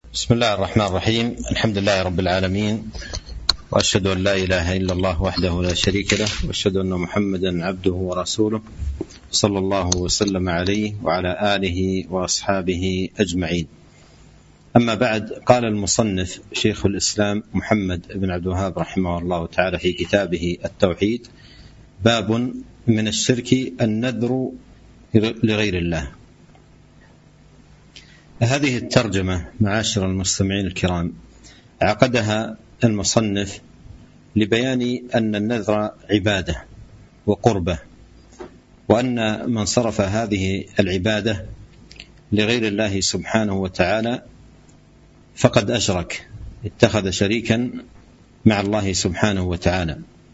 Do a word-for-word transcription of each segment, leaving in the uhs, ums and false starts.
بسم الله الرحمن الرحيم. الحمد لله رب العالمين، وأشهد أن لا إله إلا الله وحده لا شريك له، وأشهد أن محمدا عبده ورسوله صلى الله وسلم عليه وعلى آله وأصحابه أجمعين. أما بعد، قال المصنف شيخ الإسلام محمد بن عبد الوهاب رحمه الله تعالى في كتابه التوحيد: باب من الشرك النذر لغير الله. هذه الترجمة معاشر المستمعين الكرام عقدها المصنف لبيان أن النذر عبادة وقربة، وأن من صرف هذه العبادة لغير الله سبحانه وتعالى فقد أشرك، اتخذ شريكا مع الله سبحانه وتعالى.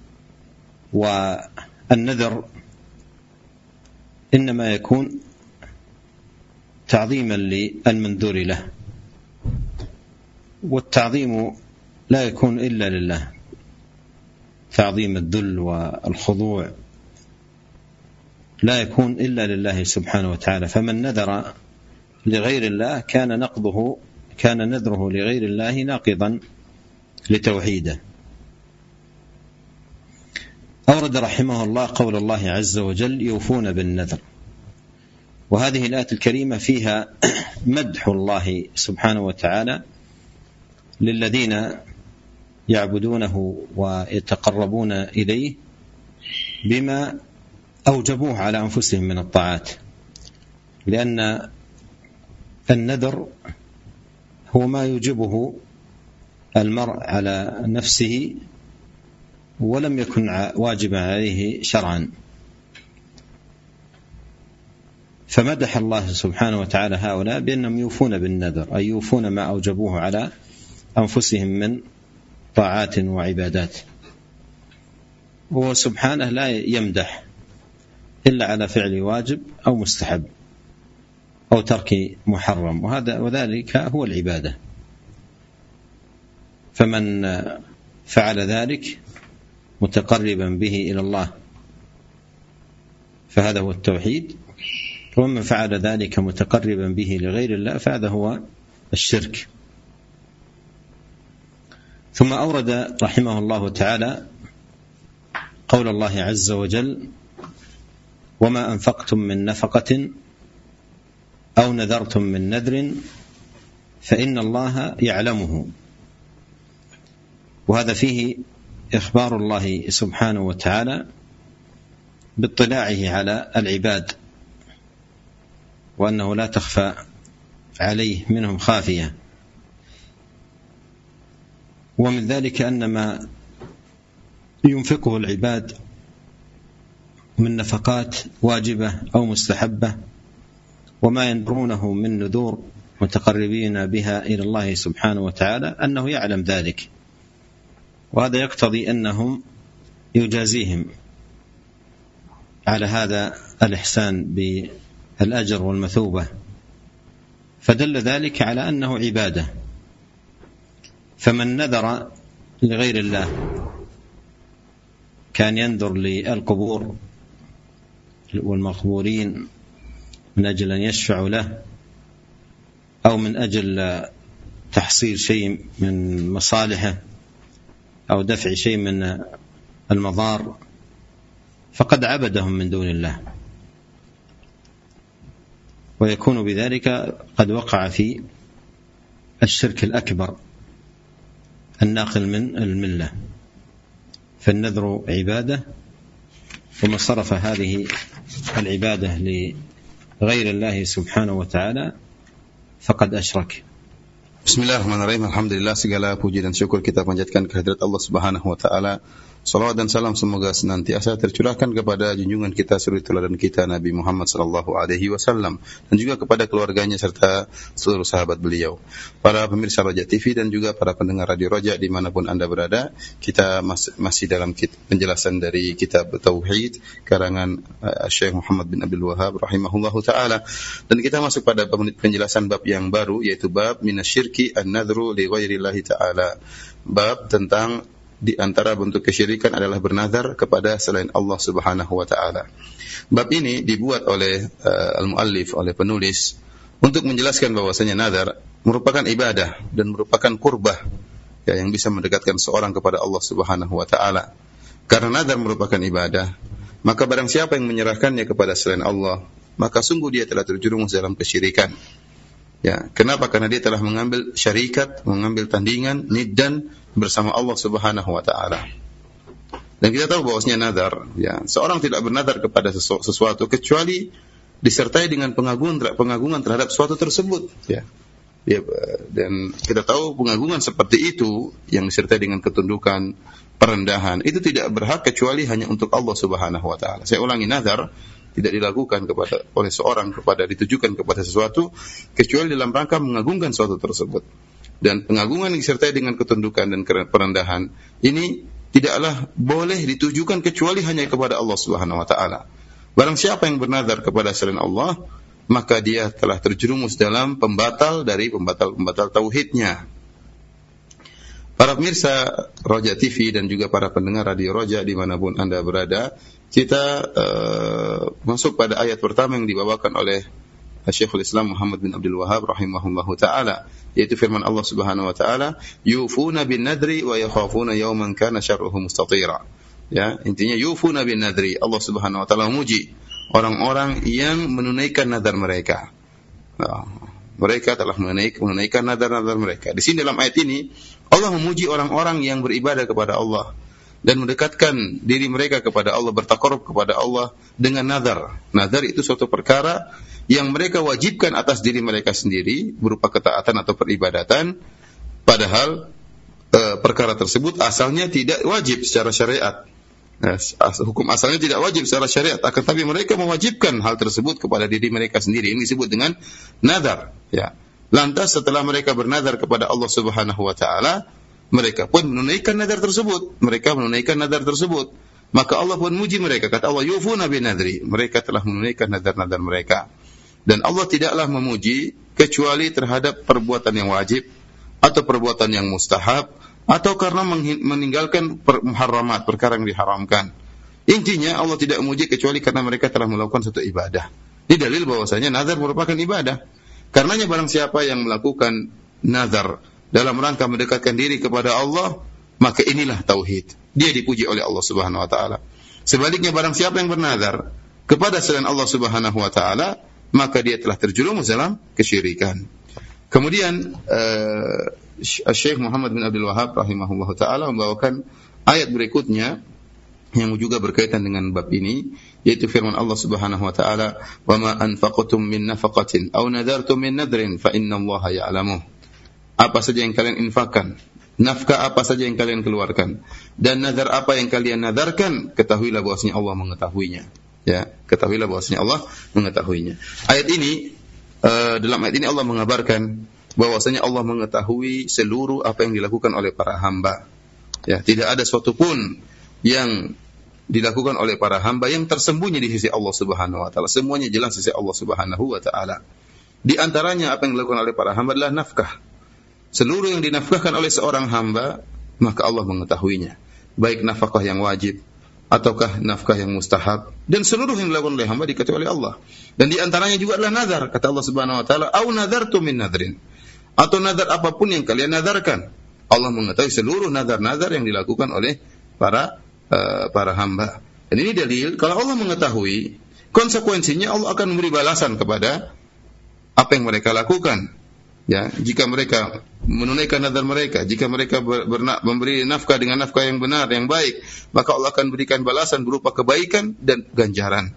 والنذر إنما يكون تعظيما للمنذور له، والتعظيم لا يكون إلا لله، تعظيم الذل والخضوع لا يكون إلا لله سبحانه وتعالى. فمن نذر لغير الله كان نقضه كان نذره لغير الله ناقضا لتوحيده. أورد رحمه الله قول الله عز وجل: يوفون بالنذر. وهذه الآية الكريمة فيها مدح الله سبحانه وتعالى للذين يعبدونه ويتقربون إليه بما أوجبوه على أنفسهم من الطاعات، لأن النذر هو ما يوجبه المرء على نفسه ولم يكن واجبا عليه شرعا. فمدح الله سبحانه وتعالى هؤلاء بأنهم يوفون بالنذر، أي يوفون ما أوجبوه على أنفسهم من طاعات وعبادات. وهو سبحانه لا يمدح إلا على فعل واجب أو مستحب أو ترك محرم، وهذا وذلك هو العبادة. فمن فعل ذلك متقربا به إلى الله فهذا هو التوحيد، ومن فعل ذلك متقربا به لغير الله فهذا هو الشرك. ثم أورد رحمه الله تعالى قول الله عز وجل: وما أنفقتم من نفقة أو نذرتم من نذر فإن الله يعلمه. وهذا فيه إخبار الله سبحانه وتعالى باطلاعه على العباد، وأنه لا تخفى عليه منهم خافية. ومن ذلك أن ما ينفقه العباد من نفقات واجبة أو مستحبة وما ينذرونه من نذور متقربين بها إلى الله سبحانه وتعالى أنه يعلم ذلك، وهذا يقتضي أنهم يجازيهم على هذا الإحسان بالأجر والمثوبة، فدل ذلك على أنه عبادة. فمن نذر لغير الله كان ينذر للقبور والمقبورين من أجل أن يشفعوا له، أو من أجل تحصيل شيء من مصالحه أو دفع شيء من المضار، فقد عبدهم من دون الله، ويكون بذلك قد وقع في الشرك الأكبر الناقل من الملة. فالنذر عبادة، ومن صرف هذه العبادة لغير الله سبحانه وتعالى فقد أشرك. Bismillahirrahmanirrahim. Alhamdulillah, segala puji dan syukur kita panjatkan kehadirat Allah Subhanahu wa taala. Salawat dan salam semoga senantiasa tercurahkan kepada junjungan kita, suri teladan kita, Nabi Muhammad sallallahu alaihi wasallam, dan juga kepada keluarganya serta seluruh sahabat beliau. Para pemirsa Roja T V dan juga para pendengar Radio Roja dimanapun Anda berada, kita masih dalam penjelasan dari kitab Tauhid karangan uh, Syekh Muhammad bin Abdul Wahhab rahimahullahu taala, dan kita masuk pada penjelasan bab yang baru, yaitu bab minasyirki an-nadhru li ghairillahi ta'ala. Bab tentang di antara bentuk kesyirikan adalah bernazar kepada selain Allah Subhanahu wa taala. Bab ini dibuat oleh uh, al-muallif, oleh penulis, untuk menjelaskan bahwasanya nazar merupakan ibadah dan merupakan qurbah ya, yang bisa mendekatkan seorang kepada Allah Subhanahu wa taala. Karena nazar merupakan ibadah, maka barang siapa yang menyerahkannya kepada selain Allah, maka sungguh dia telah terjerumus dalam kesyirikan. Ya, kenapa? Karena dia telah mengambil syarikat, mengambil tandingan, niddan bersama Allah Subhanahu wa taala. Dan kita tahu bahwasanya nazar, ya, seorang tidak bernazar kepada sesu- sesuatu kecuali disertai dengan pengagungan pengagungan terhadap sesuatu tersebut, ya. Ya, dan kita tahu pengagungan seperti itu yang disertai dengan ketundukan, perendahan, itu tidak berhak kecuali hanya untuk Allah Subhanahu wa taala. Saya ulangi, nazar tidak dilakukan kepada oleh seorang kepada ditujukan kepada sesuatu kecuali dalam rangka mengagungkan sesuatu tersebut. Dan pengagungan yang disertai dengan ketundukan dan perendahan ini tidaklah boleh ditujukan kecuali hanya kepada Allah Subhanahu wa taala. Barang siapa yang bernazar kepada selain Allah, maka dia telah terjerumus dalam pembatal dari pembatal-pembatal tauhidnya. Para pemirsa Roja T V dan juga para pendengar Radio Roja dimanapun Anda berada, kita uh, masuk pada ayat pertama yang dibawakan oleh Syekhul Islam Muhammad bin Abdul Wahhab rahimahullahu taala, yaitu firman Allah Subhanahu wa taala, yufuna bin nadri wa yakhafuna yawman kana syarruhu mustatira. Ya, intinya yufuna bin nadri, Allah Subhanahu wa taala memuji orang-orang yang menunaikan nazar mereka. Nah, mereka telah menunaikan nazar-nazar mereka. Di sini dalam ayat ini Allah memuji orang-orang yang beribadah kepada Allah dan mendekatkan diri mereka kepada Allah, bertaqarrub kepada Allah dengan nazar. Nazar itu suatu perkara yang mereka wajibkan atas diri mereka sendiri berupa ketaatan atau peribadatan, padahal e, perkara tersebut asalnya tidak wajib secara syariat. Nah, hukum asalnya tidak wajib secara syariat, akan tapi mereka mewajibkan hal tersebut kepada diri mereka sendiri. Ini disebut dengan nazar, ya. Lantas setelah mereka bernazar kepada Allah Subhanahu wa taala, mereka pun menunaikan nazar tersebut. Mereka menunaikan nazar tersebut. Maka Allah pun muji mereka. Kata Allah, yufuna bin nadri. Mereka telah menunaikan nazar-nazar mereka. Dan Allah tidaklah memuji kecuali terhadap perbuatan yang wajib atau perbuatan yang mustahab atau karena meninggalkan muharramat, perkara yang diharamkan. Intinya Allah tidak memuji kecuali karena mereka telah melakukan satu ibadah. Ini dalil bahwasanya nazar merupakan ibadah. Karenanya barang siapa yang melakukan nazar dalam rangka mendekatkan diri kepada Allah, maka inilah tauhid. Dia dipuji oleh Allah Subhanahu wa taala. Sebaliknya barang siapa yang bernazar kepada selain Allah Subhanahu wa taala, maka dia telah terjerumus dalam kesyirikan. Kemudian uh, Syekh Muhammad bin Abdul Wahhab rahimahullahu taala membawakan ayat berikutnya yang juga berkaitan dengan bab ini, yaitu firman Allah Subhanahu wa taala, "Wa ma anfaqtum min nafaqatin aw nadartum min nadrin fa innallaha ya'lamuh." Apa saja yang kalian infakkan, nafkah apa saja yang kalian keluarkan, dan nazar apa yang kalian nadarkan, ketahuilah bahwasanya Allah mengetahuinya. Ya, ketahuilah bahwasanya Allah mengetahuinya. Ayat ini uh, dalam ayat ini Allah mengabarkan bahwasanya Allah mengetahui seluruh apa yang dilakukan oleh para hamba. Ya, tidak ada suatu pun yang dilakukan oleh para hamba yang tersembunyi di sisi Allah Subhanahu wa taala. Semuanya jelas di sisi Allah Subhanahu wa taala. Di antaranya apa yang dilakukan oleh para hamba adalah nafkah. Seluruh yang dinafkahkan oleh seorang hamba, maka Allah mengetahuinya. Baik nafkah yang wajib ataukah nafkah yang mustahab, dan seluruh yang dilakukan oleh hamba diketahui oleh Allah. Dan di antaranya juga adalah nazar. Kata Allah Subhanahu wa taala, "Au nadartu min nadrin." Atau nazar apapun yang kalian nazarkan. Allah mengetahui seluruh nazar-nazar yang dilakukan oleh para uh, para hamba. Dan ini dalil kalau Allah mengetahui, konsekuensinya Allah akan memberi balasan kepada apa yang mereka lakukan. Ya, jika mereka menunaikan nazar mereka, jika mereka ber, berna, memberi nafkah dengan nafkah yang benar, yang baik, maka Allah akan berikan balasan berupa kebaikan dan ganjaran.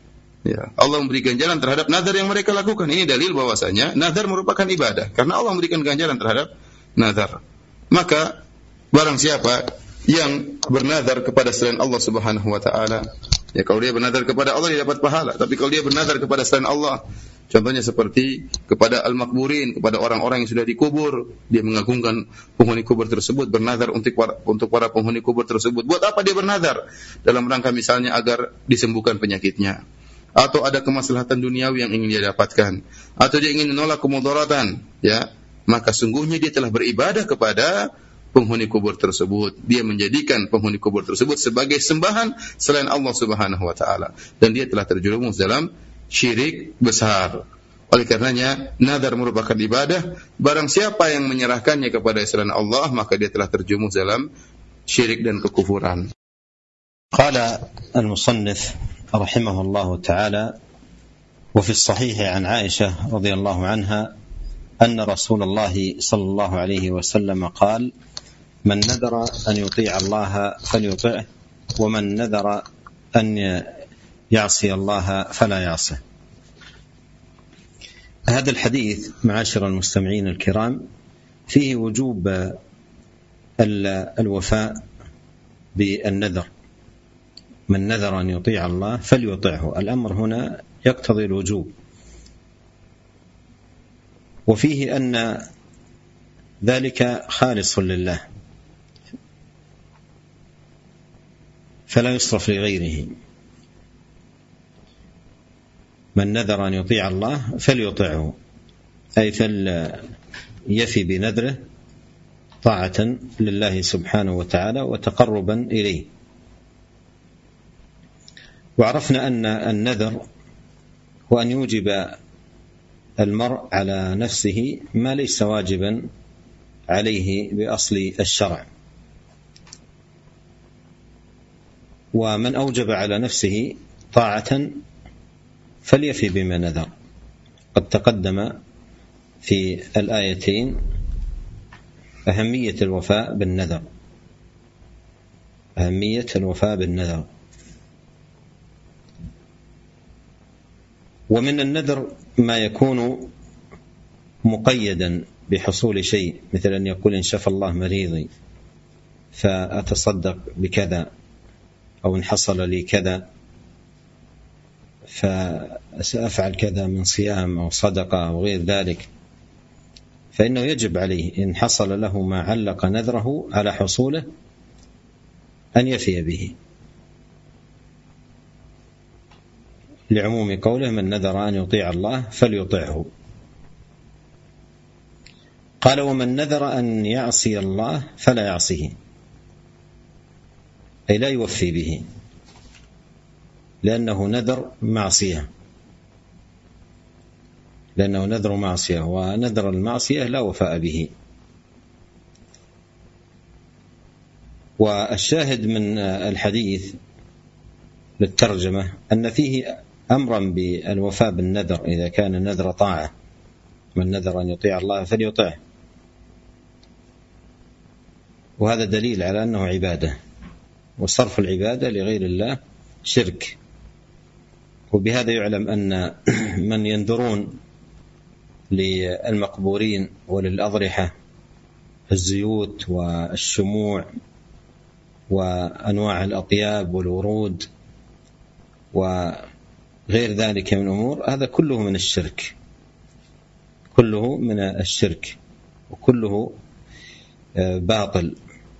Ya, Allah memberi ganjaran terhadap nazar yang mereka lakukan. Ini dalil bahwasanya nazar merupakan ibadah, karena Allah memberikan ganjaran terhadap nazar. Maka barang siapa yang bernazar kepada selain Allah Subhanahu wa taala, ya, kalau dia bernazar kepada Allah dia dapat pahala, tapi kalau dia bernazar kepada selain Allah, contohnya seperti kepada al-makburin, kepada orang-orang yang sudah dikubur, dia mengagungkan penghuni kubur tersebut, bernazar untuk para, untuk para penghuni kubur tersebut. Buat apa dia bernazar? Dalam rangka misalnya agar disembuhkan penyakitnya, atau ada kemaslahatan duniawi yang ingin dia dapatkan, atau dia ingin menolak kemudaratan, ya, maka sungguhnya dia telah beribadah kepada penghuni kubur tersebut. Dia menjadikan penghuni kubur tersebut sebagai sembahan selain Allah Subhanahu wa taala, dan dia telah terjerumus dalam syirik besar. Oleh karenanya, nazar merupakan ibadah. Barang siapa yang menyerahkannya kepada selain Allah, maka dia telah terjumus dalam syirik dan kekufuran. Qala al-musannif rahimahullahu ta'ala, wa fi as-sahih an Aisyah radhiyallahu anha anna Rasulullah sallallahu alaihi wasallam qala man nadara an yuti'a Allah falyuti'hu wa man nadara an ya'si Allah fala ya'sihi. هذا الحديث معاشر المستمعين الكرام فيه وجوب الوفاء بالنذر. من نذر أن يطيع الله فليطعه. الأمر هنا يقتضي الوجوب، وفيه أن ذلك خالص لله فلا يصرف لغيره. من نذر أن يطيع الله فليطعه، أي فليفي بنذره طاعة لله سبحانه وتعالى وتقربا إليه. وعرفنا أن النذر هو أن يوجب المرء على نفسه ما ليس واجبا عليه بأصل الشرع، ومن أوجب على نفسه طاعة فليفي بما نذر. قد تقدم في الآيتين أهمية الوفاء بالنذر، أهمية الوفاء بالنذر. ومن النذر ما يكون مقيدا بحصول شيء، مثل أن يقول إن شفى الله مريضي فأتصدق بكذا، أو إن حصل لي كذا فسأفعل كذا من صيام أو صدقة أو غير ذلك، فإنه يجب عليه إن حصل له ما علق نذره على حصوله أن يفي به، لعموم قوله من نذر أن يطيع الله فليطعه. قال ومن نذر أن يعصي الله فلا يعصيه، أي لا يوفي به، لأنه نذر معصية، لأنه نذر معصية، ونذر المعصية لا وفاء به. والشاهد من الحديث للترجمة أن فيه أمرا بالوفاء بالنذر إذا كان النذر طاعة. من نذر أن يطيع الله فليطعه، وهذا دليل على أنه عبادة، وصرف العبادة لغير الله شرك. وبهذا يعلم أن من ينذرون للمقبورين وللأضرحة الزيوت والشموع وأنواع الأطياب والورود وغير ذلك من الأمور، هذا كله من الشرك، كله من الشرك، وكله باطل،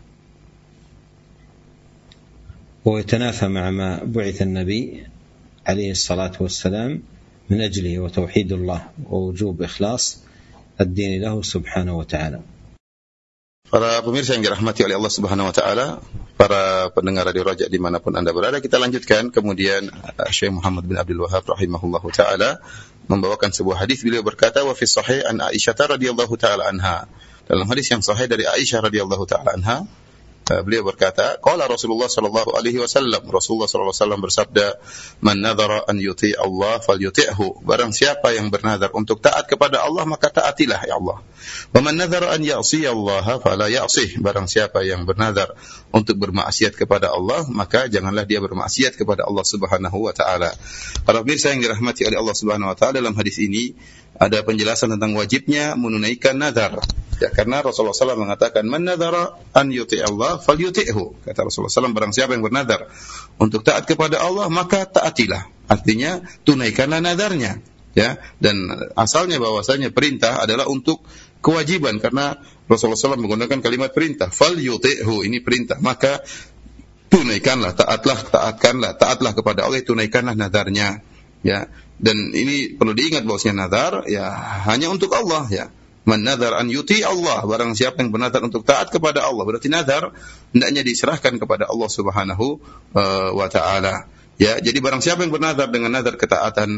ويتنافى مع ما بعث النبي عليه الصلاة والسلام من أجله، وتوحيد الله ووجوب إخلاص الدين له سبحانه وتعالى. Para pemirsa yang dirahmati oleh Allah Subhanahu wa taala, para pendengar Radio Raja dimanapun Anda berada, kita lanjutkan. Kemudian Syekh Muhammad bin Abdul Wahhab rahimahullahu taala membawakan sebuah hadis. Beliau berkata, wa fi sahih an Aisyah radhiyallahu taala anha. Dalam hadis yang sahih dari Aisyah radhiyallahu taala anha, beliau berkata, qala Rasulullah sallallahu alaihi wasallam, Rasulullah sallallahu alaihi wasallam bersabda, man nadhara an yuti Allah falyuti'hu, barang siapa yang bernazar untuk taat kepada Allah maka taatilah ya Allah. Wa man nadhara an ya'si Allah fala ya'sih, barang siapa yang bernazar untuk bermaksiat kepada Allah maka janganlah dia bermaksiat kepada Allah Subhanahu wa taala. Para pemirsa yang dirahmati oleh Allah Subhanahu wa taala, dalam hadis ini ada penjelasan tentang wajibnya menunaikan nazar. Ya, karena Rasulullah sallallahu alaihi wasallam mengatakan, man nadhara an yuti Allah falyuti'hu. Kata Rasulullah sallallahu alaihi wasallam, barang siapa yang bernazar untuk taat kepada Allah maka taatilah. Artinya tunaikanlah nazarnya. Ya, dan asalnya bahwasanya perintah adalah untuk kewajiban, karena Rasulullah sallallahu alaihi wasallam menggunakan kalimat perintah, falyuti'hu, ini perintah, maka tunaikanlah, taatlah, taatkanlah, taatlah kepada Allah, tunaikanlah nazarnya. Ya, dan ini perlu diingat bahwasanya nazar ya hanya untuk Allah ya. Man nadhar an yuti Allah, barang siapa yang bernazar untuk taat kepada Allah, berarti nazar hendaknya diserahkan kepada Allah Subhanahu uh, wa taala. Ya, jadi barang siapa yang bernazar dengan nazar ketaatan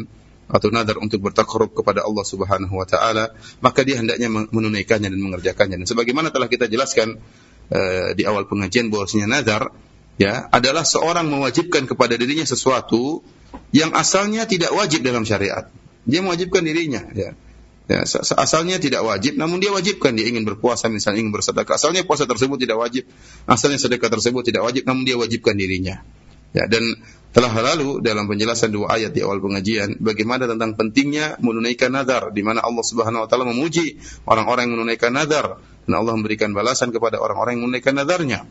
atau nadar untuk bertakarrub kepada Allah Subhanahu wa taala, maka dia hendaknya menunaikannya dan mengerjakannya. Dan sebagaimana telah kita jelaskan uh, di awal pengajian bahwasanya nadar ya adalah seorang mewajibkan kepada dirinya sesuatu yang asalnya tidak wajib dalam syariat. Dia mewajibkan dirinya ya. Ya, asalnya tidak wajib, namun dia wajibkan. Dia ingin berpuasa, misalnya ingin bersedekah. Asalnya puasa tersebut tidak wajib, asalnya sedekah tersebut tidak wajib, namun dia wajibkan dirinya. Ya, dan telah lalu dalam penjelasan dua ayat di awal pengajian, bagaimana tentang pentingnya menunaikan nazar, di mana Allah Subhanahu Wa Taala memuji orang-orang yang menunaikan nazar, dan Allah memberikan balasan kepada orang-orang yang menunaikan nazarnya.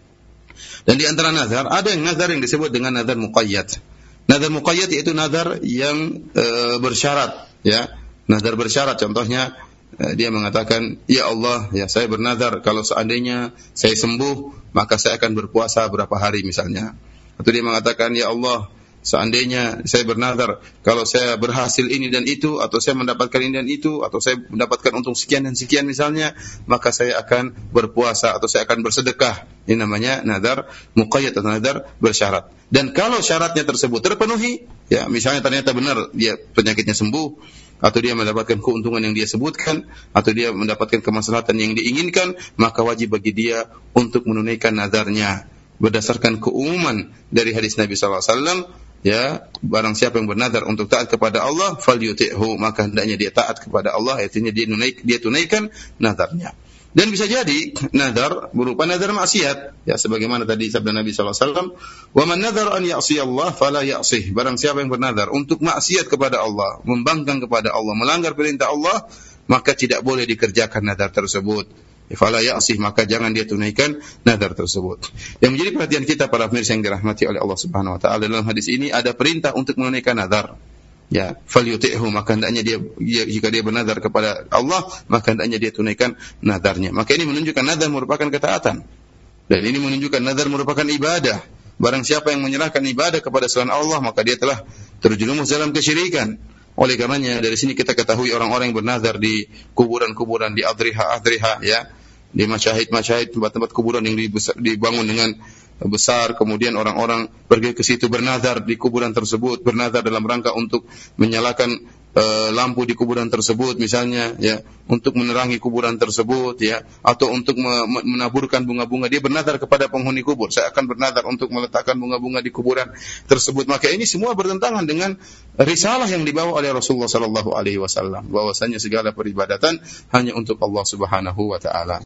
Dan di antara nazar ada yang nazar yang disebut dengan nazar muqayyad. Nazar muqayyad yaitu nazar yang e, bersyarat, ya. Nazar bersyarat, contohnya dia mengatakan, ya Allah, ya saya bernazar kalau seandainya saya sembuh, maka saya akan berpuasa berapa hari misalnya. Atau dia mengatakan, ya Allah, seandainya saya bernazar kalau saya berhasil ini dan itu, atau saya mendapatkan ini dan itu, atau saya mendapatkan untung sekian dan sekian misalnya, maka saya akan berpuasa atau saya akan bersedekah. Ini namanya nazar muqayyad atau nazar bersyarat. Dan kalau syaratnya tersebut terpenuhi, ya misalnya ternyata benar dia penyakitnya sembuh, atau dia mendapatkan keuntungan yang dia sebutkan, atau dia mendapatkan kemaslahatan yang diinginkan, maka wajib bagi dia untuk menunaikan nazarnya berdasarkan keumuman dari hadis Nabi sallallahu alaihi wasallam, ya, barang siapa yang bernazar untuk taat kepada Allah falyuti'hu, maka hendaknya dia taat kepada Allah, artinya dia tunaik, dia tunaikan nazarnya. Dan bisa jadi nazar berupa nazar maksiat, ya sebagaimana tadi sabda Nabi sallallahu alaihi wasallam, "Wa man nazara an ya'si Allah fala ya'sih." Barang siapa yang bernazar untuk maksiat kepada Allah, membangkang kepada Allah, melanggar perintah Allah, maka tidak boleh dikerjakan nazar tersebut. Fala ya'sih, maka jangan dia tunaikan nazar tersebut. Yang menjadi perhatian kita para pemirsa yang dirahmati oleh Allah Subhanahu wa taala, dalam hadis ini ada perintah untuk menunaikan nazar. Ya, falyuti'hu, maka hendaknya dia, dia jika dia bernazar kepada Allah, maka hendaknya dia tunaikan nazarnya. Maka ini menunjukkan nazar merupakan ketaatan. Dan ini menunjukkan nazar merupakan ibadah. Barang siapa yang menyerahkan ibadah kepada selain Allah, maka dia telah terjerumus dalam kesyirikan. Oleh karenanya dari sini kita ketahui orang-orang yang bernazar di kuburan-kuburan, di adriha-adriha, ya, di masyahid-masyahid, tempat-tempat kuburan yang dibangun dengan besar, kemudian orang-orang pergi ke situ bernazar di kuburan tersebut, bernazar dalam rangka untuk menyalakan e, lampu di kuburan tersebut misalnya, ya, untuk menerangi kuburan tersebut, ya, atau untuk me, menaburkan bunga-bunga. Dia bernazar kepada penghuni kubur, saya akan bernazar untuk meletakkan bunga-bunga di kuburan tersebut. Maka ini semua bertentangan dengan risalah yang dibawa oleh Rasulullah sallallahu alaihi wasallam, bahwasanya segala peribadatan hanya untuk Allah Subhanahu wa taala.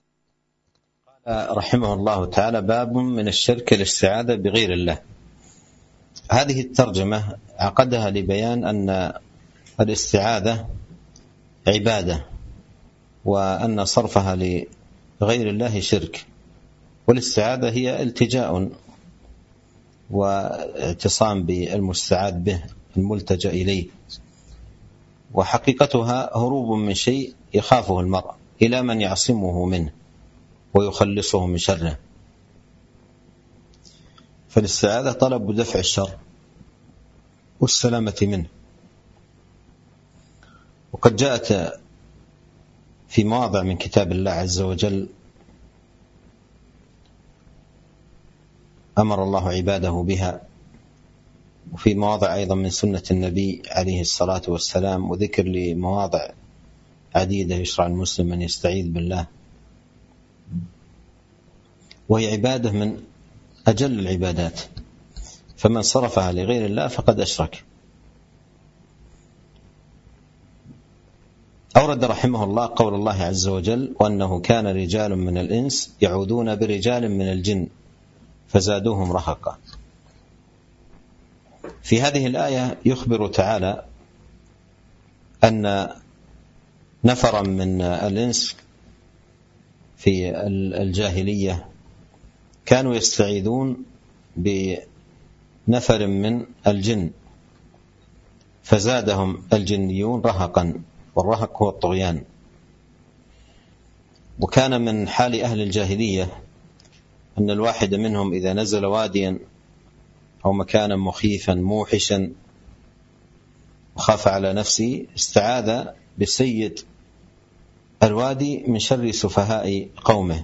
رحمه الله تعالى باب من الشرك الاستعاذة بغير الله. هذه الترجمة عقدها لبيان أن الاستعاذة عبادة، وأن صرفها لغير الله شرك، والاستعاذة هي التجاء واعتصام بالمستعاذ به الملتجأ إليه، وحقيقتها هروب من شيء يخافه المرء إلى من يعصمه منه ويخلصه من شره. فالاستعاذة طلب دفع الشر والسلامة منه. وقد جاءت في مواضع من كتاب الله عز وجل أمر الله عباده بها، وفي مواضع أيضا من سنة النبي عليه الصلاة والسلام، وذكر لمواضع عديدة يشرع المسلم أن يستعيذ بالله، وهي عبادة من أجل العبادات، فمن صرفها لغير الله فقد أشرك. أورد رحمه الله قول الله عز وجل: وأنه كان رجال من الإنس يعوذون برجال من الجن فزادوهم رهقا. في هذه الآية يخبر تعالى أن نفرا من الإنس في الجاهلية كانوا يستعيذون بنفر من الجن فزادهم الجنيون رهقا، والرهق هو الطغيان. وكان من حال أهل الجاهلية أن الواحد منهم إذا نزل واديا أو مكانا مخيفا موحشا وخاف على نفسه استعاذ بسيد الوادي من شر سفهاء قومه.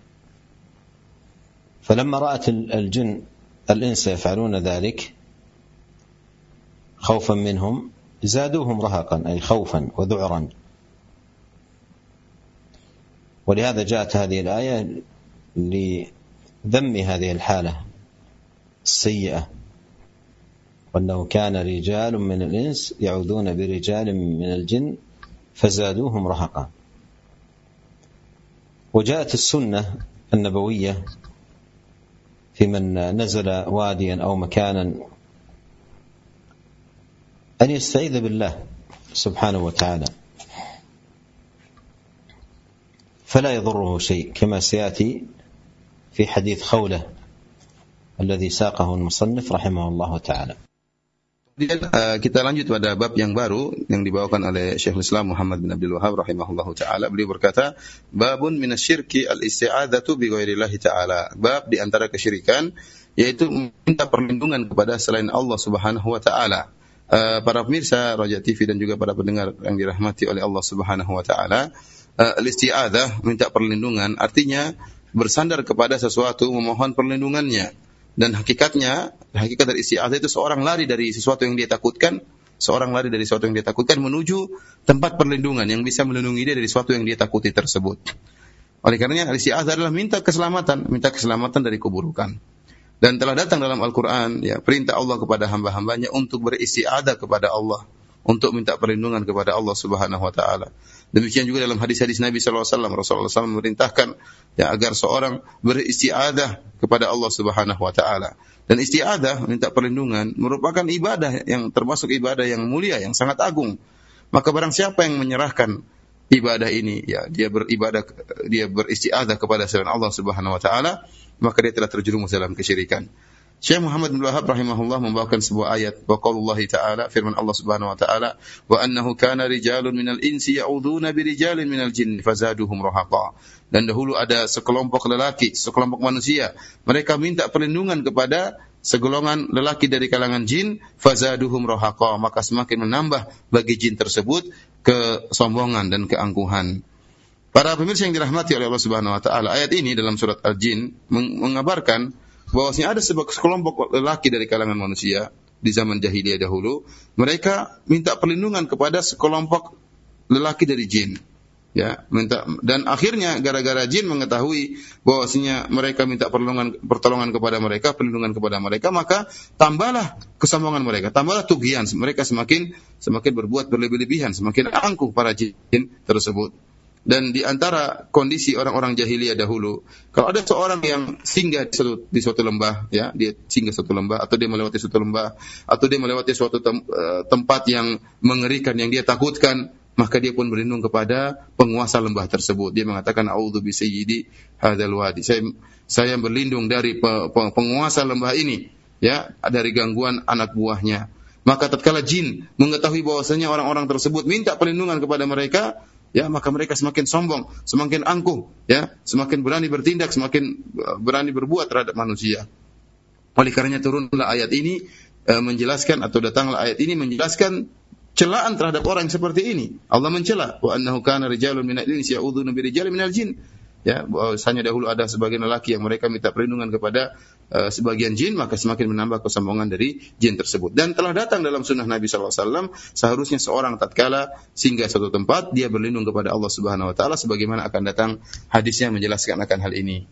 فلما رأت الجن الإنس يفعلون ذلك خوفا منهم زادوهم رهقا أي خوفا وذعرا. ولهذا جاءت هذه الآية لذم هذه الحالة السيئة، وأنه كان رجال من الإنس يعوذون برجال من الجن فزادوهم رهقا. وجاءت السنة النبوية في من نزل واديا أو مكانا أن يستعيذ بالله سبحانه وتعالى فلا يضره شيء، كما سيأتي في حديث خولة الذي ساقه المصنف رحمه الله تعالى. Kemudian uh, kita lanjut pada bab yang baru yang dibawakan oleh Syekhul Islam Muhammad bin Abdul Wahhab rahimahullahu taala. Beliau berkata, babun minasyirki al-isti'adzatu bi ghairillahi taala. Bab di antara kesyirikan yaitu minta perlindungan kepada selain Allah Subhanahu wa taala. Uh, para pemirsa Raja T V dan juga para pendengar yang dirahmati oleh Allah Subhanahu wa taala, uh, al-isti'adzah, minta perlindungan, artinya bersandar kepada sesuatu, memohon perlindungannya. Dan hakikatnya, hakikat dari isti'adzah itu seorang lari dari sesuatu yang dia takutkan, seorang lari dari sesuatu yang dia takutkan menuju tempat perlindungan yang bisa melindungi dia dari sesuatu yang dia takuti tersebut. Oleh karenanya, isti'adzah adalah minta keselamatan, minta keselamatan dari keburukan. Dan telah datang dalam Al-Quran, ya, perintah Allah kepada hamba-hambanya untuk beristi'adzah kepada Allah, untuk minta perlindungan kepada Allah Subhanahu wa taala. Demikian juga dalam hadis-hadis Nabi sallallahu alaihi wasallam, Rasulullah sallallahu alaihi wasallam memerintahkan ya agar seorang beristi'adzah kepada Allah Subhanahu wa taala. Dan isti'adzah, minta perlindungan, merupakan ibadah yang termasuk ibadah yang mulia, yang sangat agung. Maka barang siapa yang menyerahkan ibadah ini, ya, dia beribadah, dia beristi'adzah kepada selain Allah Subhanahu wa taala, maka dia telah terjerumus dalam kesyirikan. Syekh Muhammad bin Wahhab rahimahullah membawakan sebuah ayat wa qaulullahi ta'ala, firman Allah Subhanahu wa ta'ala, wa annahu kana rijalun minal insi ya'udzuuna birijalin minal jinni fazaduhum rahaqa. Dan dahulu ada sekelompok lelaki, sekelompok manusia, mereka minta perlindungan kepada segolongan lelaki dari kalangan jin, fazaduhum rahaqa, maka semakin menambah bagi jin tersebut kesombongan dan keangkuhan. Para pemirsa yang dirahmati oleh Allah Subhanahu wa ta'ala, ayat ini dalam surat Al-Jin mengabarkan bahwasanya ada sekelompok lelaki dari kalangan manusia di zaman jahiliyah dahulu, mereka minta perlindungan kepada sekelompok lelaki dari jin, ya, minta, dan akhirnya gara-gara jin mengetahui bahwasanya mereka minta pertolongan pertolongan kepada mereka, perlindungan kepada mereka, maka tambahlah kesombongan mereka, tambahlah tughyan, mereka semakin semakin berbuat berlebih-lebihan, semakin angkuh para jin tersebut. Dan di antara kondisi orang-orang jahiliyah dahulu, kalau ada seorang yang singgah di suatu, di suatu lembah, ya, dia singgah suatu lembah, atau dia melewati suatu lembah, atau dia melewati suatu tem, uh, tempat yang mengerikan, yang dia takutkan, maka dia pun berlindung kepada penguasa lembah tersebut. Dia mengatakan, a'udzu bi sayyidi hadzal wadi. Saya saya berlindung dari pe, pe, penguasa lembah ini, ya, dari gangguan anak buahnya. Maka tatkala jin mengetahui bahwasanya orang-orang tersebut minta perlindungan kepada mereka, ya, maka mereka semakin sombong, semakin angkuh, ya, semakin berani bertindak, semakin berani berbuat terhadap manusia. Oleh karenanya turunlah ayat ini e, menjelaskan, atau datanglah ayat ini menjelaskan celaan terhadap orang yang seperti ini. Allah mencela, wa annahu kana rijalun minal insi ya'udzuuna birijalin minal jin. Ya, bahwasanya dahulu ada sebagian lelaki yang mereka minta perlindungan kepada uh, sebagian jin, maka semakin menambah kesombongan dari jin tersebut. Dan telah datang dalam sunnah Nabi sallallahu alaihi wasallam, seharusnya seorang tatkala singgah suatu tempat, dia berlindung kepada Allah Subhanahu wa taala, sebagaimana akan datang hadisnya menjelaskan akan hal ini.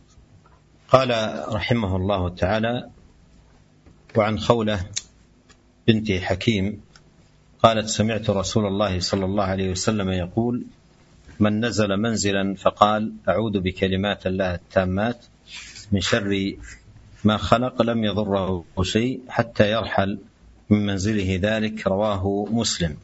Qala rahimahullahu taala wa an Khawlah binti Hakim qalat sami'tu Rasulullah sallallahu alaihi wasallam yaqul من نزل منزلا فقال أعوذ بكلمات الله التامات من شر ما خلق لم يضره شيء حتى يرحل من منزله ذلك. رواه مسلم.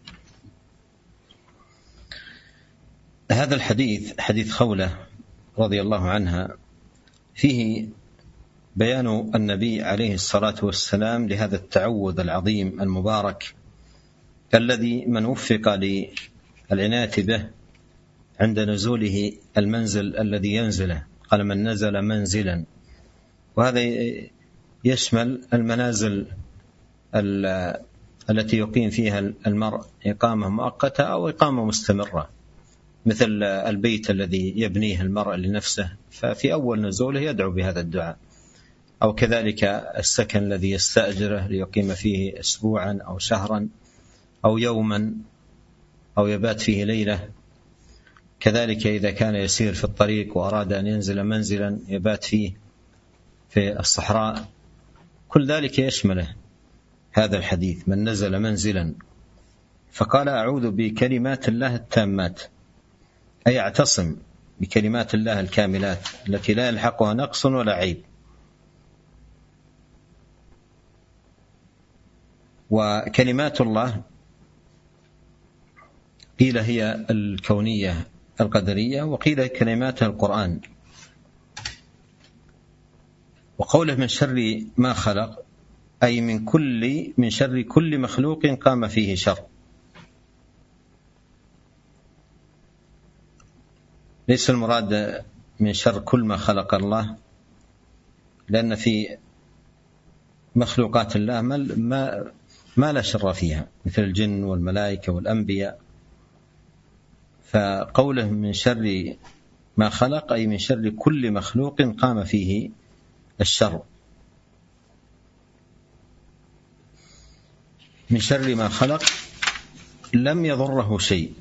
هذا الحديث حديث خولة رضي الله عنها فيه بيان النبي عليه الصلاة والسلام لهذا التعوذ العظيم المبارك الذي من وفق للعناية به عند نزوله المنزل الذي ينزله، قال من نزل منزلا، وهذا يشمل المنازل التي يقيم فيها المرء إقامة مؤقتة أو إقامة مستمرة، مثل البيت الذي يبنيه المرء لنفسه ففي أول نزوله يدعو بهذا الدعاء، أو كذلك السكن الذي يستأجره ليقيم فيه أسبوعا أو شهرا أو يوما أو يبات فيه ليلة. كذلك إذا كان يسير في الطريق وأراد أن ينزل منزلا يبات فيه في الصحراء، كل ذلك يشمله هذا الحديث: من نزل منزلا فقال أعوذ بكلمات الله التامات، أي اعتصم بكلمات الله الكاملات التي لا يلحقها نقص ولا عيب. وكلمات الله قيل هي الكونية القدرية، وقيل كلمات القرآن. وقوله من شر ما خلق أي من كل من شر كل مخلوق قام فيه شر، ليس المراد من شر كل ما خلق الله، لأن في مخلوقات الله ما ما لا شر فيها مثل الجن والملائكة والأنبياء. فقوله من شر ما خلق أي من شر كل مخلوق قام فيه الشر. من شر ما خلق لم يضره شيء،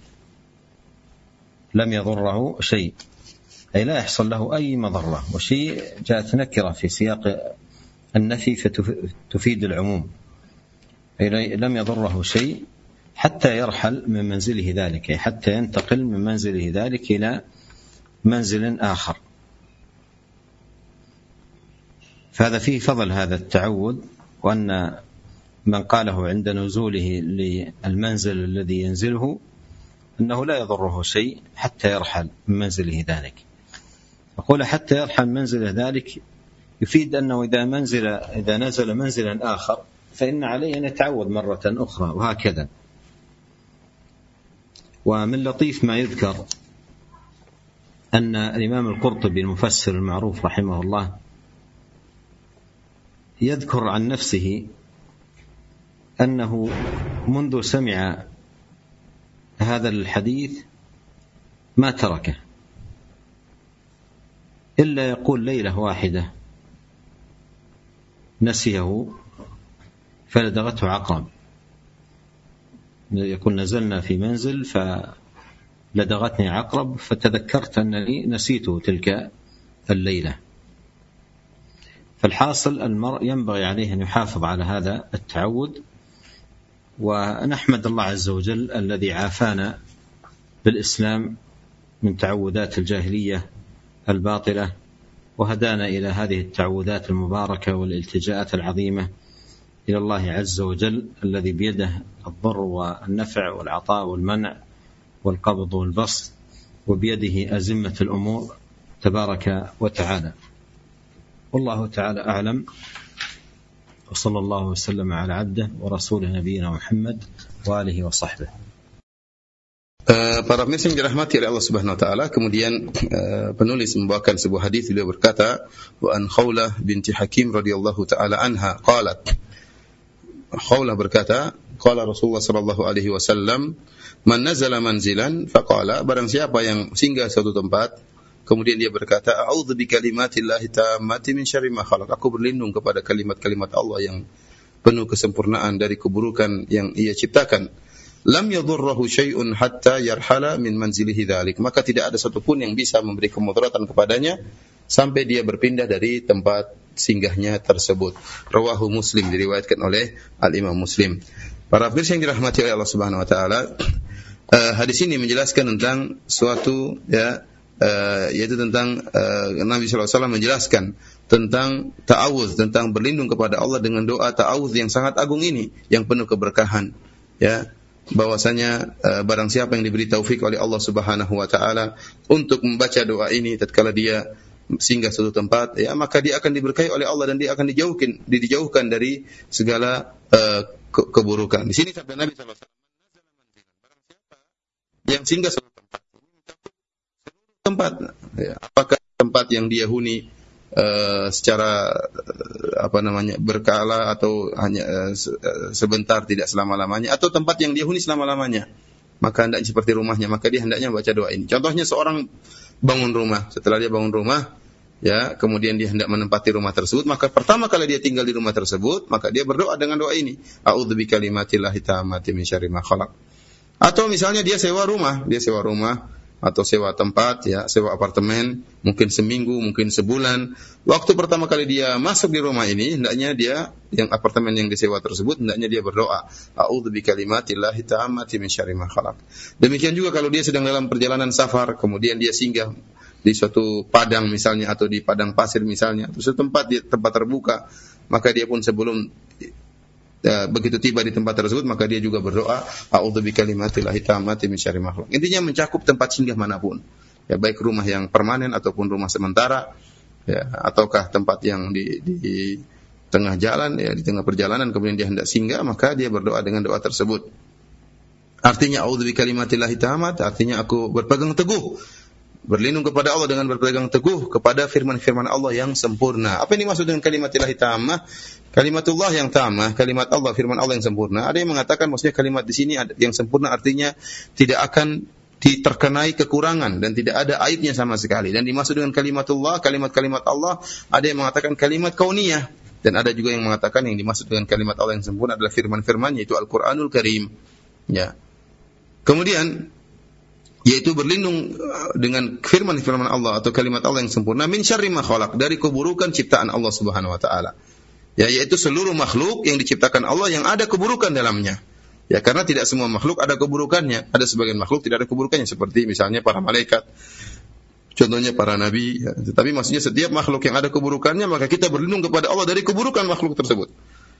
لم يضره شيء أي لا يحصل له أي مضرة، وشيء جاءت نكرة في سياق النفي فتفيد العموم، أي لم يضره شيء حتى يرحل من منزله ذلك، أي حتى ينتقل من منزله ذلك إلى منزل آخر. فهذا فيه فضل هذا التعوذ، وأن من قاله عند نزوله للمنزل الذي ينزله أنه لا يضره شيء حتى يرحل من منزله ذلك. أقول حتى يرحل منزله ذلك يفيد أنه إذا, منزل إذا نزل منزلا آخر فإن عليه أن يتعوذ مرة أخرى، وهكذا. ومن لطيف ما يذكر أن الإمام القرطبي المفسر المعروف رحمه الله يذكر عن نفسه أنه منذ سمع هذا الحديث ما تركه إلا يقول ليلة واحدة نسيه فلدغته عقرب، يقول نزلنا في منزل فلدغتني عقرب فتذكرت أنني نسيته تلك الليلة. فالحاصل المرء ينبغي عليه أن يحافظ على هذا التعود، ونحمد الله عز وجل الذي عافانا بالإسلام من تعوذات الجاهلية الباطلة، وهدانا إلى هذه التعوذات المباركة والالتجاءات العظيمة إلى الله عز وجل الذي بيده الضر والنفع والعطاء والمنع والقبض والبسط، وبيده أزمة الأمور تبارك وتعالى. والله تعالى أعلم، وصلى الله وسلم على عبده ورسوله نبينا محمد وآله وصحبه. Uh, para pemirsa yang dirahmati oleh Allah Subhanahu wa taala, kemudian uh, penulis membawakan sebuah hadis. Beliau berkata, wa an Khawlah binti Hakim radhiyallahu taala anha qalat, Khawlah berkata, qala Rasulullah sallallahu alaihi wasallam, man nazala manzilan faqala, barang siapa yang singgah suatu tempat kemudian dia berkata, a'udzu bikalimatillahi tammati min syarri ma khalaq, aku berlindung kepada kalimat-kalimat Allah yang penuh kesempurnaan dari keburukan yang ia ciptakan. Lam yadurrahu syai'un hatta yarhala min manzilihi dzalik, maka tidak ada satupun yang bisa memberi kemudaratan kepadanya sampai dia berpindah dari tempat singgahnya tersebut. Rawahu Muslim, diriwayatkan oleh Al-Imam Muslim. Para pemirsa yang dirahmati oleh Allah Subhanahu wa taala, uh, hadis ini menjelaskan tentang suatu ya uh, yaitu tentang uh, Nabi sallallahu alaihi wasallam menjelaskan tentang ta'awudz, tentang berlindung kepada Allah dengan doa ta'awudz yang sangat agung ini, yang penuh keberkahan, ya. Bahwasanya uh, barang siapa yang diberi taufik oleh Allah Subhanahu wa taala untuk membaca doa ini tatkala dia singgah suatu tempat, ya, maka dia akan diberkahi oleh Allah dan dia akan dijauhkan dijauhkan dari segala uh, ke- keburukan. Di sini sabda Nabi sallallahu alaihi wasallam, barang siapa yang singgah suatu tempat, tempat ya, apakah tempat yang dia huni Uh, secara uh, apa namanya berkala atau hanya uh, sebentar, tidak selama-lamanya, atau tempat yang dia huni selama-lamanya, maka hendaknya seperti rumahnya, maka dia hendaknya baca doa ini. Contohnya seorang bangun rumah, setelah dia bangun rumah ya, kemudian dia hendak menempati rumah tersebut, maka pertama kali dia tinggal di rumah tersebut, maka dia berdoa dengan doa ini, a'udzu bikalimatillahi tammati min syarri ma khalaq. Atau misalnya dia sewa rumah, dia sewa rumah atau sewa tempat, ya, sewa apartemen, mungkin seminggu, mungkin sebulan. Waktu pertama kali dia masuk di rumah ini, hendaknya dia, yang apartemen yang disewa tersebut, hendaknya dia berdoa, a'udzu bikalimatillahi tammati min syarri ma khalaq. Demikian juga kalau dia sedang dalam perjalanan safar, kemudian dia singgah di suatu padang misalnya, atau di padang pasir misalnya, atau suatu tempat di tempat terbuka, maka dia pun sebelum ya, begitu tiba di tempat tersebut, maka dia juga berdoa, a'udzu bikalimatillahi tammati min syarri ma khalaq. Intinya mencakup tempat singgah manapun, ya, baik rumah yang permanen ataupun rumah sementara, ya, ataukah tempat yang di, di tengah jalan, ya, di tengah perjalanan, kemudian dia hendak singgah, maka dia berdoa dengan doa tersebut. Artinya a'udzu bikalimatillahi tammati, artinya aku berpegang teguh, berlindung kepada Allah dengan berpegang teguh kepada firman-firman Allah yang sempurna. Apa yang dimaksud dengan kalimatillahi tammah? Kalimatullah yang tammah, kalimat Allah, firman Allah yang sempurna. Ada yang mengatakan maksudnya kalimat di sini yang sempurna artinya tidak akan diterkenai kekurangan dan tidak ada aibnya sama sekali. Dan dimaksud dengan kalimatullah, kalimat-kalimat Allah, ada yang mengatakan kalimat kauniyah, dan ada juga yang mengatakan yang dimaksud dengan kalimat Allah yang sempurna adalah firman-firman, yaitu Al-Qur'anul Karim. Ya. Kemudian yaitu berlindung dengan firman-firman Allah atau kalimat Allah yang sempurna, min syarri ma khalaq, dari keburukan ciptaan Allah Subhanahu wa taala. Ya, yaitu seluruh makhluk yang diciptakan Allah yang ada keburukan dalamnya. Ya, karena tidak semua makhluk ada keburukannya. Ada sebagian makhluk tidak ada keburukannya, seperti misalnya para malaikat, contohnya para nabi, ya. Tetapi maksudnya setiap makhluk yang ada keburukannya, maka kita berlindung kepada Allah dari keburukan makhluk tersebut.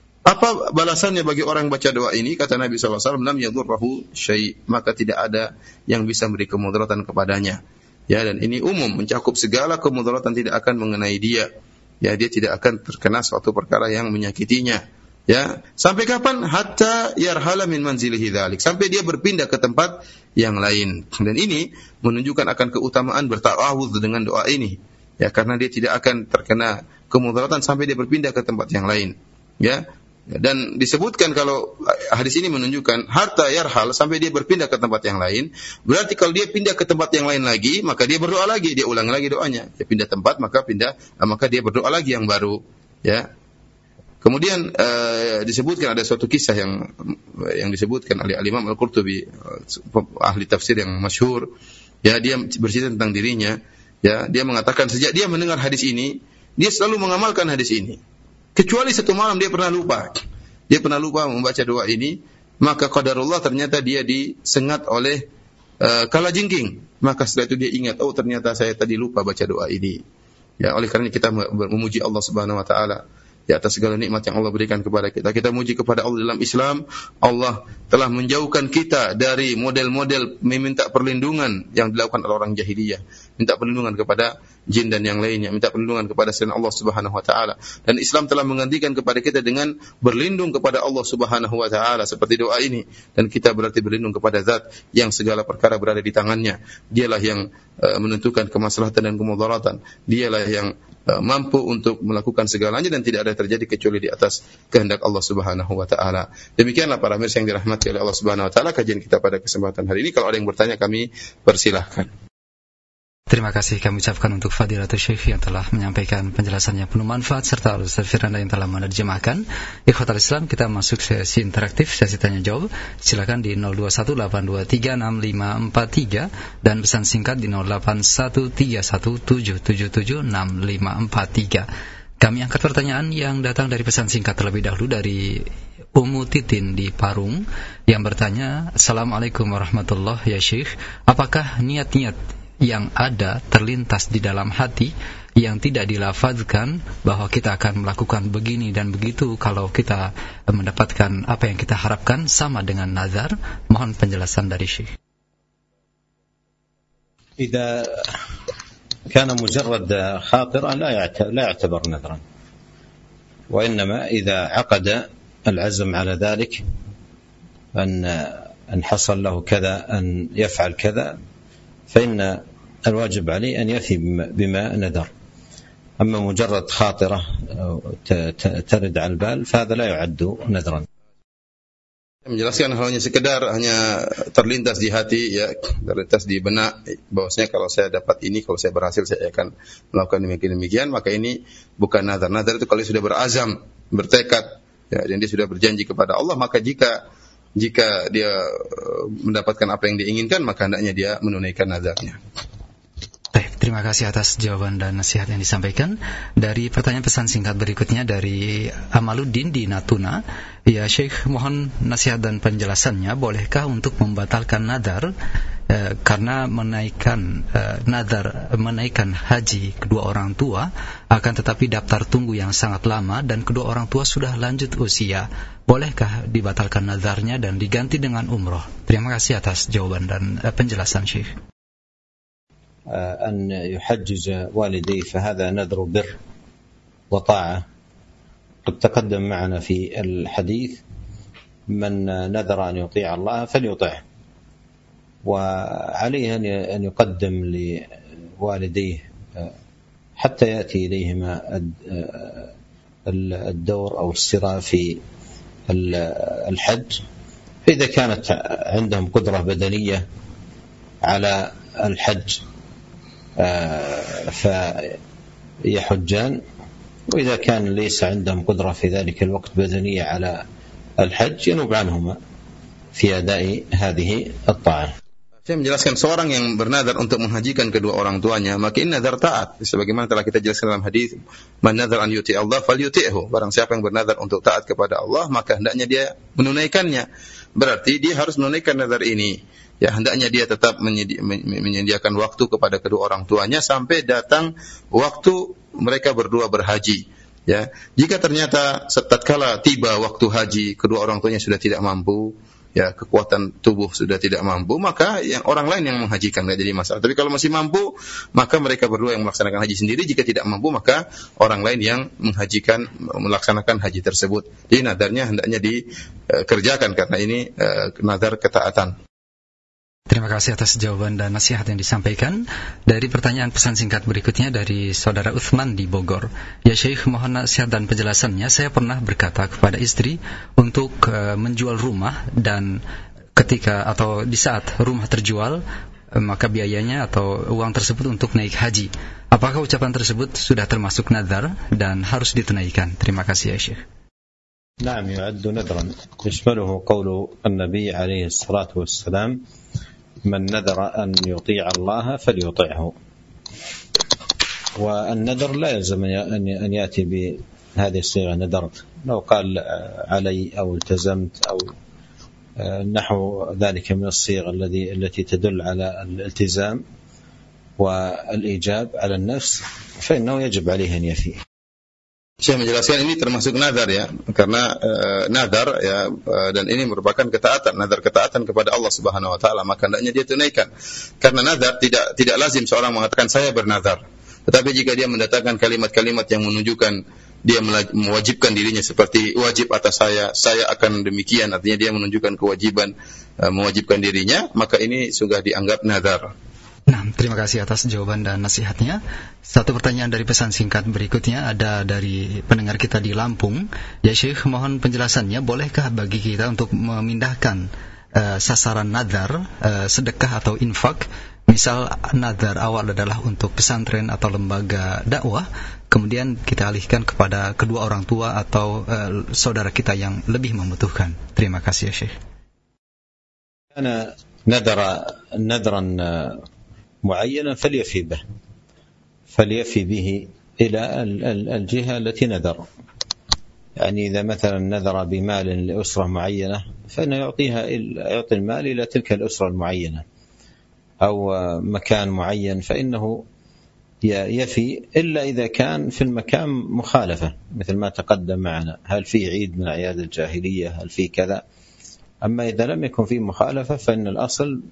Apa balasannya bagi orang baca doa ini? Kata Nabi sallallahu alaihi wasallam, lam yadurruhu syai', maka tidak ada yang bisa memberi kemudaratan kepadanya. Ya, dan ini umum, mencakup segala kemudaratan tidak akan mengenai dia. Ya, dia tidak akan terkena suatu perkara yang menyakitinya. Ya, sampai kapan? Hatta yarhala min manzilihi dzalik, sampai dia berpindah ke tempat yang lain. Dan ini menunjukkan akan keutamaan berta'awudz dengan doa ini. Ya, karena dia tidak akan terkena kemudaratan sampai dia berpindah ke tempat yang lain. Ya. Dan disebutkan kalau hadis ini menunjukkan harta yarhal sampai dia berpindah ke tempat yang lain, berarti kalau dia pindah ke tempat yang lain lagi, maka dia berdoa lagi, dia ulang lagi doanya. Dia pindah tempat, maka pindah, maka dia berdoa lagi yang baru, ya. Kemudian uh, disebutkan ada suatu kisah yang yang disebutkan oleh Al-Imam Al-Qurtubi, ahli tafsir yang masyhur, ya, dia bercerita tentang dirinya, ya, dia mengatakan sejak dia mendengar hadis ini, dia selalu mengamalkan hadis ini. Kecuali satu malam dia pernah lupa. Dia pernah lupa membaca doa ini, maka qadarullah ternyata dia disengat oleh uh, kalajengking. Maka setelah itu dia ingat, oh ternyata saya tadi lupa baca doa ini. Ya, oleh karena kita memuji Allah Subhanahu wa taala di atas segala nikmat yang Allah berikan kepada kita. Kita muji kepada Allah dalam Islam. Allah telah menjauhkan kita dari model-model meminta perlindungan yang dilakukan oleh orang jahiliyah. Minta perlindungan kepada jin dan yang lainnya, minta perlindungan kepada selain Allah Subhanahu wa taala. Dan Islam telah menggantikan kepada kita dengan berlindung kepada Allah Subhanahu wa taala seperti doa ini, dan kita berarti berlindung kepada zat yang segala perkara berada di tangannya. Dialah yang uh, menentukan kemaslahatan dan kemudaratan. Dialah yang uh, mampu untuk melakukan segalanya dan tidak ada terjadi kecuali di atas kehendak Allah Subhanahu wa taala. Demikianlah para mirsa yang dirahmati oleh Allah Subhanahu wa taala kajian kita pada kesempatan hari ini. Kalau ada yang bertanya kami persilahkan. Terima kasih kami ucapkan untuk Fadilatul Syekh yang telah menyampaikan penjelasannya penuh manfaat, serta Ustaz Firanda yang telah menerjemahkan. Ikhwatal Islam, kita masuk sesi interaktif, sesi tanya jawab. Silakan di nol dua satu delapan dua tiga enam lima empat tiga dan pesan singkat di nol delapan satu tiga satu tujuh tujuh tujuh enam lima empat tiga. Kami angkat pertanyaan yang datang dari pesan singkat terlebih dahulu dari Ummu Titin di Parung yang bertanya, Assalamualaikum warahmatullahi ya Syekh, apakah niat-niat yang ada terlintas di dalam hati yang tidak dilafazkan bahwa kita akan melakukan begini dan begitu kalau kita mendapatkan apa yang kita harapkan sama dengan nazar? Mohon penjelasan dari Syekh. إذا كان مجرد خاطر لا لا يعتبر نذرا، وإنما إذا عقد العزم على ذلك أن أن حصل له كذا أن يفعل كذا فإن الواجب عليه أن يفي بما نذر. أما مجرد خاطرة ترد على البال فهذا لا يعد نذرا. Menjelaskan hanya sekedar hanya terlintas di hati, ya, terlintas di benak bahwasanya kalau saya dapat ini, kalau saya berhasil saya akan melakukan demikian demikian, maka ini bukan nazar. Nazar itu kalau sudah berazam, bertekad, ya, dan dia sudah berjanji kepada Allah, maka jika jika dia mendapatkan apa yang diinginkan, maka hendaknya dia menunaikan nazarnya. Terima kasih atas jawaban dan nasihat yang disampaikan. Dari pertanyaan pesan singkat berikutnya dari Amaluddin di Natuna. Ya Syekh, mohon nasihat dan penjelasannya. Bolehkah untuk membatalkan nadar eh, karena menaikkan eh, nadar menaikkan haji kedua orang tua, akan tetapi daftar tunggu yang sangat lama dan kedua orang tua sudah lanjut usia. Bolehkah dibatalkan nadarnya dan diganti dengan umroh? Terima kasih atas jawaban dan eh, penjelasan Syekh. أن يحجج والديه فهذا نذر بر وطاعة. قد تقدم معنا في الحديث من نذر أن يطيع الله فليطيعه، وعليه أن يقدم لوالديه حتى يأتي إليهما الدور أو الصراع في الحج. فإذا كانت عندهم قدرة بدنية على الحج فيحجان، وإذا كان ليس عندهم قدرة في ذلك الوقت بدنية على الحج ينوب عنهما في أداء هذه الطاعة. Saya menjelaskan seorang yang bernazar untuk menghajikan kedua orang tuanya, maka ini nazar taat. Sebagaimana telah kita jelaskan dalam hadis, man nazar an yuti Allah falyuti'hu. Barang siapa yang bernazar untuk taat kepada Allah, maka hendaknya dia menunaikannya. Berarti dia harus menunaikan nazar ini. Ya, hendaknya dia tetap menyedi- menyediakan waktu kepada kedua orang tuanya sampai datang waktu mereka berdua berhaji. Ya, jika ternyata tatkala tiba waktu haji kedua orang tuanya sudah tidak mampu, ya, kekuatan tubuh sudah tidak mampu, maka yang orang lain yang menghajikan, tidak jadi masalah. Tapi kalau masih mampu, maka mereka berdua yang melaksanakan haji sendiri. Jika tidak mampu, maka orang lain yang menghajikan, melaksanakan haji tersebut. Jadi nadarnya hendaknya dikerjakan karena ini uh, nadar ketaatan. Terima kasih atas jawaban dan nasihat yang disampaikan. Dari pertanyaan pesan singkat berikutnya dari saudara Uthman di Bogor. Ya Syekh, mohon nasihat dan penjelasannya. Saya pernah berkata kepada istri untuk uh, menjual rumah, dan ketika atau di saat rumah terjual, uh, maka biayanya atau uang tersebut untuk naik haji. Apakah ucapan tersebut sudah termasuk nazar dan harus ditunaikan? Terima kasih ya Syekh. نعم يعد نذرا يشمله قول النبي عليه الصلاة والسلام من نذر أن يطيع الله فليطيعه. والنذر لا يلزم أن يأتي بهذه الصيغة نذرت، لو قال علي أو التزمت أو نحو ذلك من الصيغ الذي التي تدل على الالتزام والإيجاب على النفس فإنه يجب عليه أن يفي. Saya menjelaskan ini termasuk nazar, ya, karena uh, nazar, ya, uh, dan ini merupakan ketaatan, nazar ketaatan kepada Allah Subhanahu wa taala, maka hendaknya dia tunaikan. Karena nazar tidak tidak lazim seorang mengatakan saya bernazar. Tetapi jika dia mendatangkan kalimat-kalimat yang menunjukkan dia mewajibkan dirinya seperti wajib atas saya, saya akan demikian, artinya dia menunjukkan kewajiban uh, mewajibkan dirinya, maka ini sudah dianggap nazar. Nah, terima kasih atas jawaban dan nasihatnya. Satu pertanyaan dari pesan singkat berikutnya ada dari pendengar kita di Lampung. Ya Syekh, mohon penjelasannya. Bolehkah bagi kita untuk memindahkan uh, sasaran nadar, uh, sedekah atau infak? Misal nadar awal adalah untuk pesantren atau lembaga dakwah, kemudian kita alihkan kepada kedua orang tua atau uh, saudara kita yang lebih membutuhkan. Terima kasih ya Syekh. Ana nadara nadran معينا فليفي به فليفي به إلى الجهة التي نذر. يعني إذا مثلا نذر بمال لأسرة معينة فإنه يعطيها يعطي المال إلى تلك الأسرة المعينة، أو مكان معين فإنه يفي، إلا إذا كان في المكان مخالفة مثل ما تقدم معنا، هل في عيد من أعياد الجاهلية، هل في كذا. أما إذا لم يكن في مخالفة فإن الأصل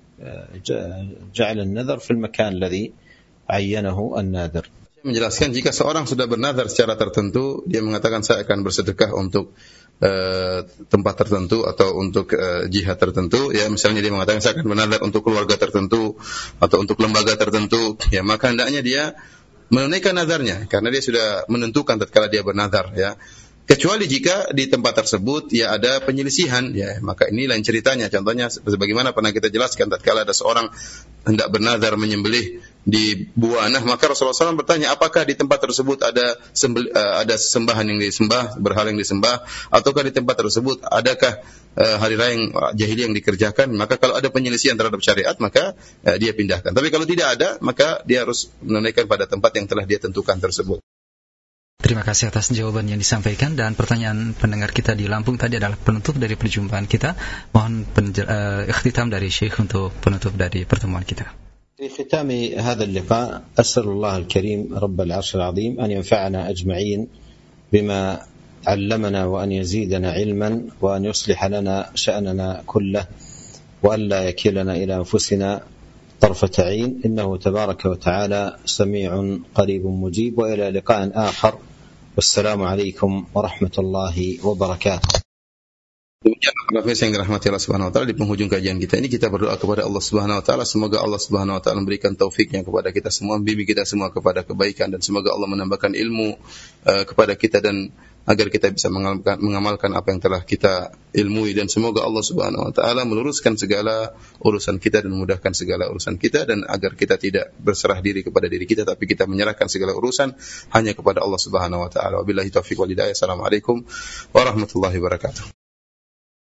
جعل النذر في المكان الذي عينه الناذر. Menjelaskan jika seorang sudah bernazar secara tertentu, dia mengatakan saya akan bersedekah untuk uh, tempat tertentu atau untuk uh, jihad tertentu, ya, misalnya dia mengatakan saya akan bernazar untuk keluarga tertentu atau untuk lembaga tertentu, ya, maka hendaknya dia menunaikan nazarnya karena dia sudah menentukan tatkala dia bernazar, ya. Kecuali jika di tempat tersebut ya ada penyelisihan, ya maka ini lain ceritanya. Contohnya sebagaimana pernah kita jelaskan, tatkala ada seorang hendak bernazar menyembelih di Buana, maka Rasulullah shallallahu alaihi wasallam bertanya, apakah di tempat tersebut ada sembel, uh, ada sembahan yang disembah, berhala yang disembah, ataukah di tempat tersebut adakah uh, hari raya yang jahiliyah yang dikerjakan? Maka kalau ada penyelisihan terhadap syariat, maka uh, dia pindahkan. Tapi kalau tidak ada, maka dia harus menunaikan pada tempat yang telah dia tentukan tersebut. Terima kasih atas jawaban yang disampaikan, dan pertanyaan pendengar kita di Lampung tadi adalah penutup dari perjumpaan kita. Mohon penjer- uh, ikhtitam dari Syekh untuk penutup dari pertemuan kita. في ختام هذا اللقاء أسأل الله الكريم رب العرش العظيم أن ينفعنا أجمعين بما علمنا وأن يزيدنا علما وأن يصلح لنا شأننا كله وأن لا يكلنا إلى أنفسنا طرفة عين إنه تبارك وتعالى سميع قريب مجيب وإلى لقاء آخر والسلام عليكم ورحمة الله وبركاته. Demikian para pemirsa yang dirahmati Allah Subhanahu wa taala, di penghujung kajian kita ini kita berdoa kepada Allah Subhanahu wa taala, semoga Allah Subhanahu wa taala memberikan taufiknya kepada kita semua, membimbing kita semua kepada kebaikan, dan semoga Allah menambahkan ilmu uh, kepada kita, dan agar kita bisa mengamalkan, mengamalkan apa yang telah kita ilmui, dan semoga Allah Subhanahu wa taala meluruskan segala urusan kita dan memudahkan segala urusan kita, dan agar kita tidak berserah diri kepada diri kita, tapi kita menyerahkan segala urusan hanya kepada Allah Subhanahu wa taala. Wabillahi taufiq wal hidayah. Assalamualaikum warahmatullahi wabarakatuh.